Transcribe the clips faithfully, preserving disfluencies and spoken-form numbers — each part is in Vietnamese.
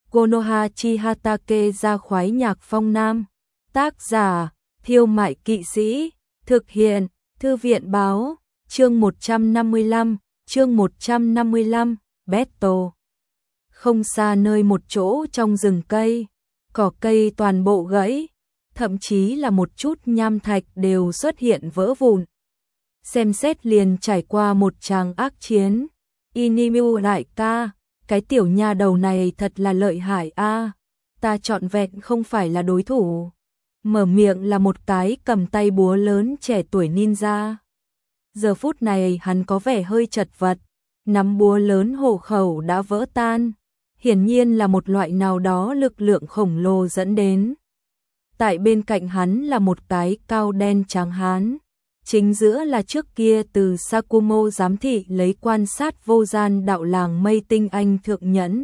Konoha Chihatake ra khoái nhạc phong nam. Tác giả, Thiêu Mại Kỵ Sĩ. Thực hiện, Thư viện báo. Chương một trăm năm mươi lăm, chương một trăm năm mươi lăm, Battle. Không xa nơi một chỗ trong rừng cây, cỏ cây toàn bộ gãy, thậm chí là một chút nham thạch đều xuất hiện vỡ vụn. Xem xét liền trải qua một tràng ác chiến. Inimu đại ca, cái tiểu nha đầu này thật là lợi hại a, ta trọn vẹn không phải là đối thủ. Mở miệng là một cái cầm tay búa lớn trẻ tuổi ninja. Giờ phút này hắn có vẻ hơi chật vật, nắm búa lớn hộ khẩu đã vỡ tan, hiển nhiên là một loại nào đó lực lượng khổng lồ dẫn đến. Tại bên cạnh hắn là một cái cao đen trắng hán, chính giữa là trước kia từ Sakumo giám thị lấy quan sát vô gian đạo làng mây tinh anh thượng nhẫn.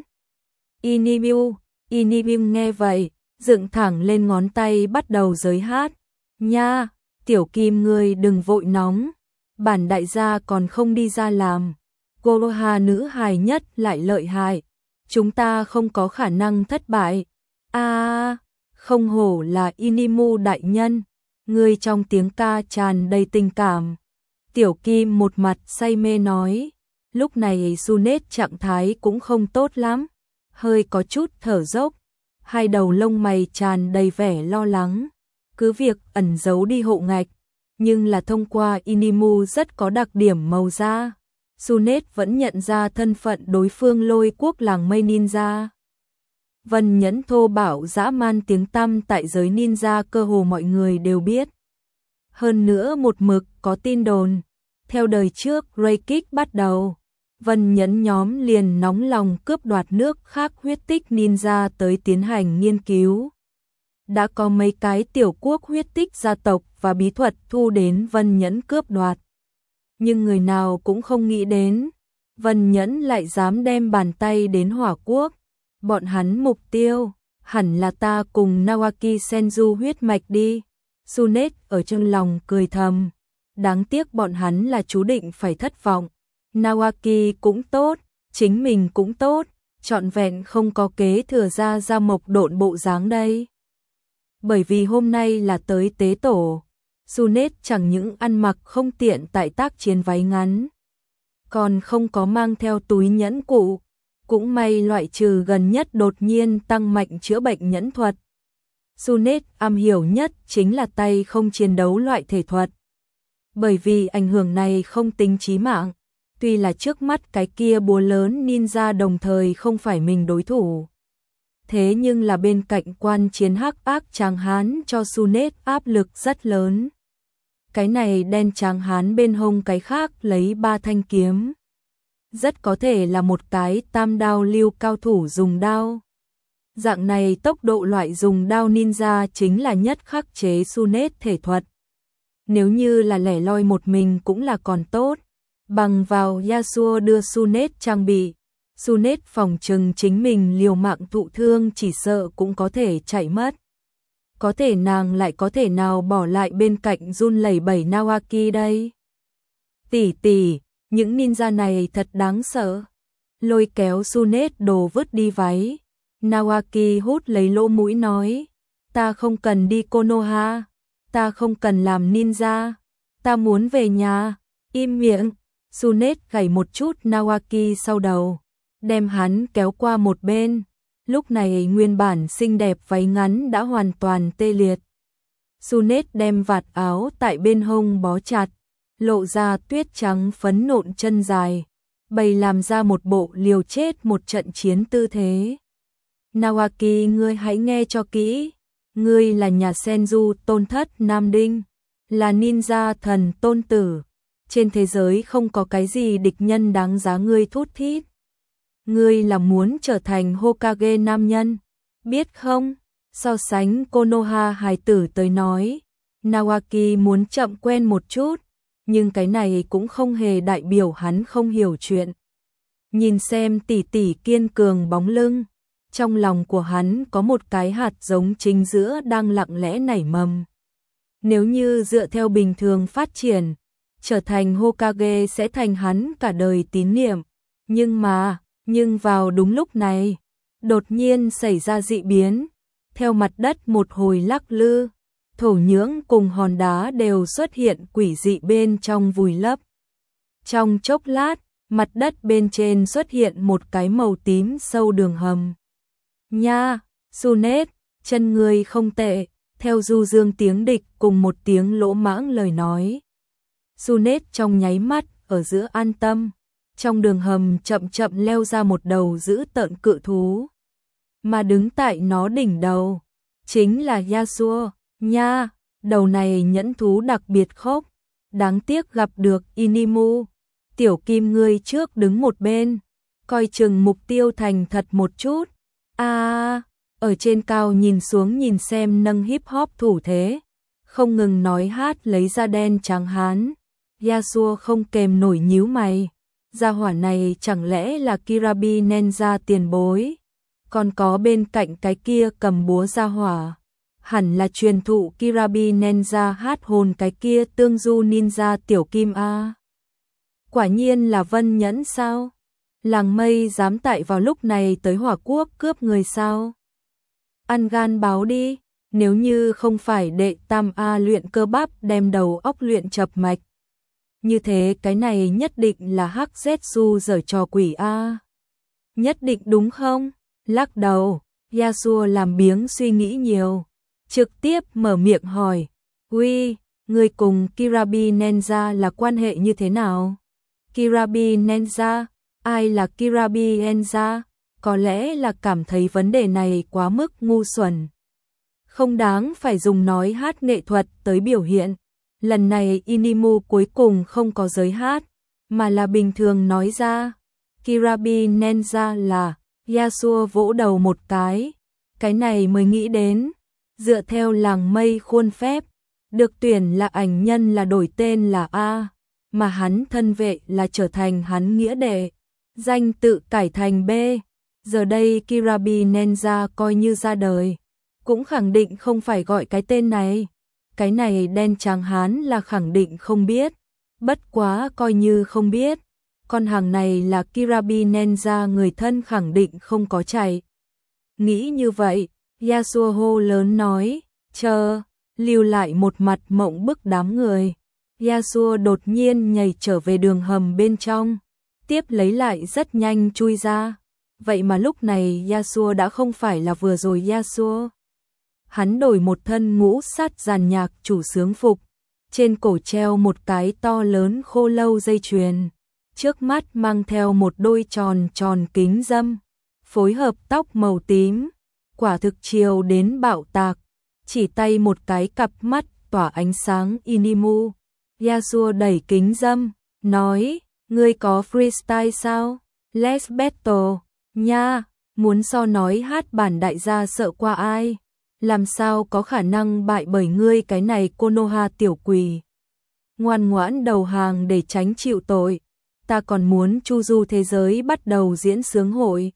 Inimu, Inimu nghe vậy, dựng thẳng lên ngón tay bắt đầu giới hát. Nha, tiểu kim ngươi đừng vội nóng, bản đại gia còn không đi ra làm. Konoha nữ hài nhất lại lợi hại, chúng ta không có khả năng thất bại. A, à, không hổ là Inimu đại nhân, ngươi trong tiếng ca tràn đầy tình cảm. Tiểu kim một mặt say mê nói. Lúc này Sunet trạng thái cũng không tốt lắm, hơi có chút thở dốc, hai đầu lông mày tràn đầy vẻ lo lắng, cứ việc ẩn giấu đi hộ ngạch, nhưng là thông qua Inimu rất có đặc điểm màu da, Sunet vẫn nhận ra thân phận đối phương Lôi quốc làng mây ninja. Vân Nhẫn thô bạo dã man tiếng tăm tại giới ninja cơ hồ mọi người đều biết. Hơn nữa một mực có tin đồn, theo đời trước Ray Kick bắt đầu, Vân Nhẫn nhóm liền nóng lòng cướp đoạt nước khác huyết tích ninja tới tiến hành nghiên cứu. Đã có mấy cái tiểu quốc huyết tích gia tộc và bí thuật thu đến Vân Nhẫn cướp đoạt. Nhưng người nào cũng không nghĩ đến, Vân Nhẫn lại dám đem bàn tay đến Hỏa quốc. Bọn hắn mục tiêu, hẳn là ta cùng Nawaki Senju huyết mạch đi. Sunet ở trong lòng cười thầm, đáng tiếc bọn hắn là chú định phải thất vọng. Nawaki cũng tốt, chính mình cũng tốt, trọn vẹn không có kế thừa ra ra mộc độn bộ dáng đây. Bởi vì hôm nay là tới tế tổ, Sunet chẳng những ăn mặc không tiện tại tác chiến váy ngắn, còn không có mang theo túi nhẫn cụ. Cũng may loại trừ gần nhất đột nhiên tăng mạnh chữa bệnh nhẫn thuật. Sunet am hiểu nhất chính là tay không chiến đấu loại thể thuật. Bởi vì ảnh hưởng này không tính chí mạng, tuy là trước mắt cái kia búa lớn ninja đồng thời không phải mình đối thủ. Thế nhưng là bên cạnh quan chiến hắc ác tráng hán cho Sunet áp lực rất lớn. Cái này đen tráng hán bên hông cái khác lấy ba thanh kiếm. Rất có thể là một cái tam đao lưu cao thủ dùng đao. Dạng này tốc độ loại dùng đao ninja chính là nhất khắc chế Sunet thể thuật. Nếu như là lẻ loi một mình cũng là còn tốt. Bằng vào Yasuo đưa Sunet trang bị, Sunet phòng trừng chính mình liều mạng thụ thương chỉ sợ cũng có thể chạy mất. Có thể nàng lại có thể nào bỏ lại bên cạnh run lẩy bẩy Nawaki đây? Tỷ tỷ, những ninja này thật đáng sợ. Lôi kéo Sunet đồ vứt đi váy. Nawaki hút lấy lỗ mũi nói, ta không cần đi Konoha, ta không cần làm ninja, ta muốn về nhà. Im miệng. Sunet gảy một chút Nawaki sau đầu, đem hắn kéo qua một bên. Lúc này nguyên bản xinh đẹp váy ngắn đã hoàn toàn tê liệt. Sunet đem vạt áo tại bên hông bó chặt, lộ ra tuyết trắng phấn nộn chân dài, bày làm ra một bộ liều chết một trận chiến tư thế. Nawaki, ngươi hãy nghe cho kỹ, ngươi là nhà Senju tôn thất Nam Đinh, là ninja thần tôn tử, trên thế giới không có cái gì địch nhân đáng giá ngươi thút thít. Ngươi là muốn trở thành Hokage nam nhân, biết không? So sánh Konoha hài tử tới nói, Nawaki muốn chậm quen một chút, nhưng cái này cũng không hề đại biểu hắn không hiểu chuyện. Nhìn xem tỷ tỷ kiên cường bóng lưng, trong lòng của hắn có một cái hạt giống chính giữa đang lặng lẽ nảy mầm. Nếu như dựa theo bình thường phát triển, trở thành Hokage sẽ thành hắn cả đời tín niệm. Nhưng mà, nhưng vào đúng lúc này, đột nhiên xảy ra dị biến, theo mặt đất một hồi lắc lư, thổ nhưỡng cùng hòn đá đều xuất hiện quỷ dị bên trong vùi lấp. Trong chốc lát, mặt đất bên trên xuất hiện một cái màu tím sâu đường hầm. Nha, Sunet, chân người không tệ, theo du dương tiếng địch cùng một tiếng lỗ mãng lời nói. Sunet trong nháy mắt, ở giữa an tâm, trong đường hầm chậm chậm leo ra một đầu dữ tợn cự thú. Mà đứng tại nó đỉnh đầu, chính là Yasuo, nha, đầu này nhẫn thú đặc biệt khốc, đáng tiếc gặp được Inimu. Tiểu Kim ngươi trước đứng một bên, coi chừng mục tiêu thành thật một chút. A, à, ở trên cao nhìn xuống nhìn xem nâng hip hop thủ thế, không ngừng nói hát lấy da đen trắng hán. Yasuo không kềm nổi nhíu mày, gia hỏa này chẳng lẽ là Kirabi Ninja tiền bối? Còn có bên cạnh cái kia cầm búa gia hỏa, hẳn là truyền thụ Kirabi Ninja hát hồn cái kia tương du ninja Tiểu Kim a. Quả nhiên là Vân Nhẫn sao? Làng Mây dám tại vào lúc này tới Hỏa Quốc cướp người sao? Ăn gan báo đi, nếu như không phải đệ tam A luyện cơ bắp đem đầu óc luyện chập mạch. Như thế cái này nhất định là hắc Zetsu giở trò quỷ A. Nhất định đúng không? Lắc đầu, Yasuo làm biếng suy nghĩ nhiều, trực tiếp mở miệng hỏi, uy, người cùng Kirabi Ninja là quan hệ như thế nào? Kirabi Ninja, ai là Kirabi Ninja? Có lẽ là cảm thấy vấn đề này quá mức ngu xuẩn, không đáng phải dùng nói hát nghệ thuật tới biểu hiện. Lần này Inimu cuối cùng không có giới hát, mà là bình thường nói ra, Kirabi Ninja là. Yasuo vỗ đầu một cái, cái này mới nghĩ đến, dựa theo làng Mây khuôn phép, được tuyển là ảnh nhân là đổi tên là A, mà hắn thân vệ là trở thành hắn nghĩa đệ, danh tự cải thành B. Giờ đây Kirabi Ninja coi như ra đời, cũng khẳng định không phải gọi cái tên này. Cái này đen trắng hắn là khẳng định không biết, bất quá coi như không biết. Con hàng này là Kirabi Ninja người thân khẳng định không có chạy. Nghĩ như vậy, Yasuo hô lớn nói, chờ, lưu lại một mặt mộng bức đám người. Yasuo đột nhiên nhảy trở về đường hầm bên trong, tiếp lấy lại rất nhanh chui ra. Vậy mà lúc này Yasuo đã không phải là vừa rồi Yasuo. Hắn đổi một thân ngũ sát giàn nhạc chủ sướng phục, trên cổ treo một cái to lớn khô lâu dây chuyền. Trước mắt mang theo một đôi tròn tròn kính dâm, phối hợp tóc màu tím, quả thực chiều đến bạo tạc, chỉ tay một cái cặp mắt tỏa ánh sáng Inimu. Yasuo đẩy kính dâm, nói, ngươi có freestyle sao? Let's battle, nha, muốn so nói hát bản đại gia sợ qua ai? Làm sao có khả năng bại bởi ngươi cái này Konoha tiểu quỷ? Ngoan ngoãn đầu hàng để tránh chịu tội. Ta còn muốn chu du thế giới bắt đầu diễn sướng hội.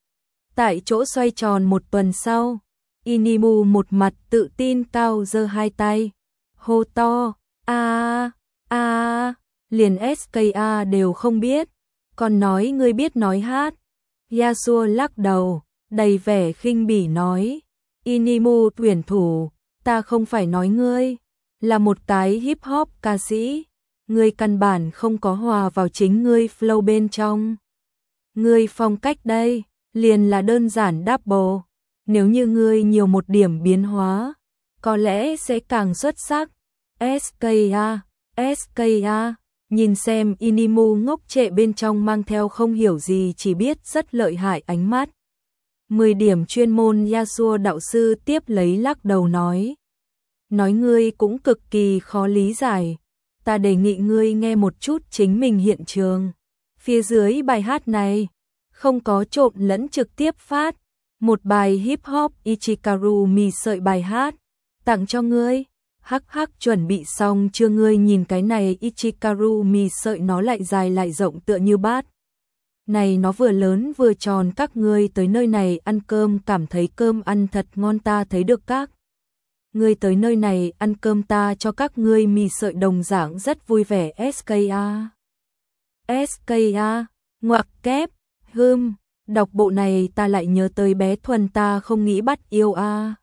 Tại chỗ xoay tròn một tuần sau, Inimu một mặt tự tin cao giơ hai tay, hô to, a a, liền ét ca a đều không biết, còn nói ngươi biết nói hát. Yasuo lắc đầu, đầy vẻ khinh bỉ nói, Inimu tuyển thủ, ta không phải nói ngươi, là một cái hip hop ca sĩ. Ngươi căn bản không có hòa vào chính ngươi flow bên trong. Ngươi phong cách đây, liền là đơn giản double. Nếu như ngươi nhiều một điểm biến hóa, có lẽ sẽ càng xuất sắc. ét ca a, ét ca a, nhìn xem Inimu ngốc trệ bên trong mang theo không hiểu gì chỉ biết rất lợi hại ánh mắt. mười điểm chuyên môn Yasuo đạo sư tiếp lấy lắc đầu nói. Nói ngươi cũng cực kỳ khó lý giải. Ta đề nghị ngươi nghe một chút chính mình hiện trường. Phía dưới bài hát này, không có trộn lẫn trực tiếp phát. Một bài hip hop Ichikaru mì sợi bài hát. Tặng cho ngươi. Hắc hắc chuẩn bị xong chưa ngươi nhìn cái này Ichikaru mì sợi nó lại dài lại rộng tựa như bát. Này nó vừa lớn vừa tròn các ngươi tới nơi này ăn cơm cảm thấy cơm ăn thật ngon ta thấy được các. Ngươi tới nơi này ăn cơm ta cho các ngươi mì sợi đồng dạng rất vui vẻ ét ca a. ét ca a, ngoặc kép, hưm, Đọc bộ này ta lại nhớ tới bé Thuần, ta không nghĩ bắt yêu a.